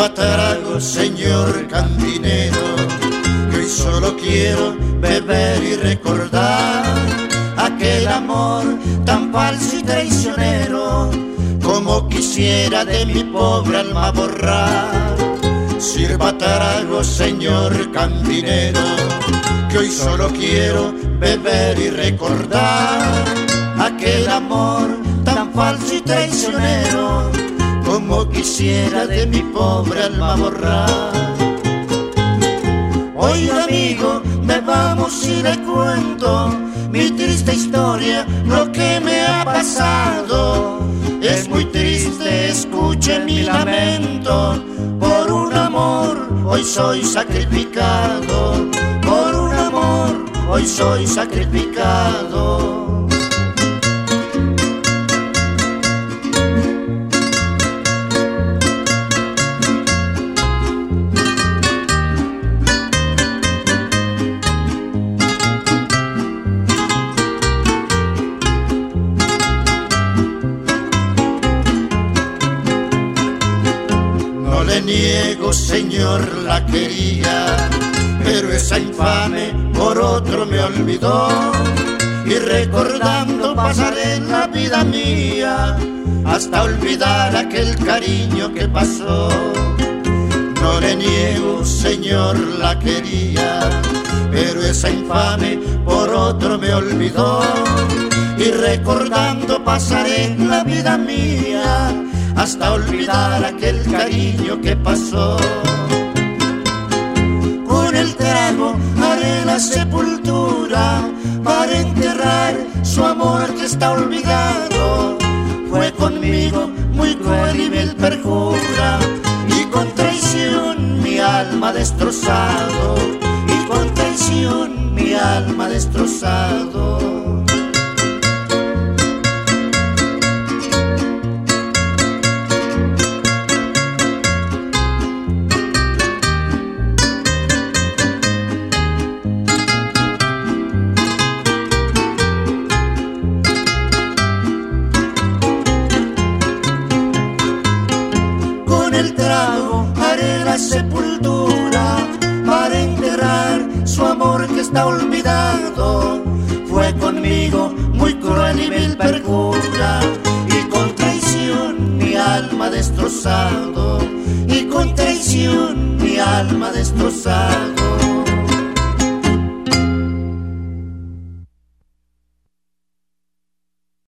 Sirva trago, señor cantinero, que hoy solo quiero beber y recordar aquel amor tan falso y traicionero, como quisiera de mi pobre alma borrar. Sirva trago, señor cantinero, que hoy solo quiero beber y recordar aquel amor tan falso y traicionero, como quisiera de mi pobre alma borrar. Oiga amigo, bebamos y le cuento mi triste historia, lo que me ha pasado. Es muy triste, escuche mi lamento, por un amor hoy soy sacrificado, por un amor hoy soy sacrificado. No le niego, señor, la quería, pero esa infame por otro me olvidó. Y recordando pasaré la vida mía hasta olvidar aquel cariño que pasó. No le niego, señor, la quería, pero esa infame por otro me olvidó. Y recordando pasaré la vida mía hasta olvidar aquel cariño que pasó. Con el trago haré la sepultura para enterrar su amor que está olvidado. Fue conmigo muy cruel y vil perjura, y con traición mi alma destrozado, y con traición mi alma destrozado. El trago haré la sepultura para enterrar su amor que está olvidado. Fue conmigo muy cruel y vil perjura, y con traición mi alma destrozado, y con traición mi alma destrozado.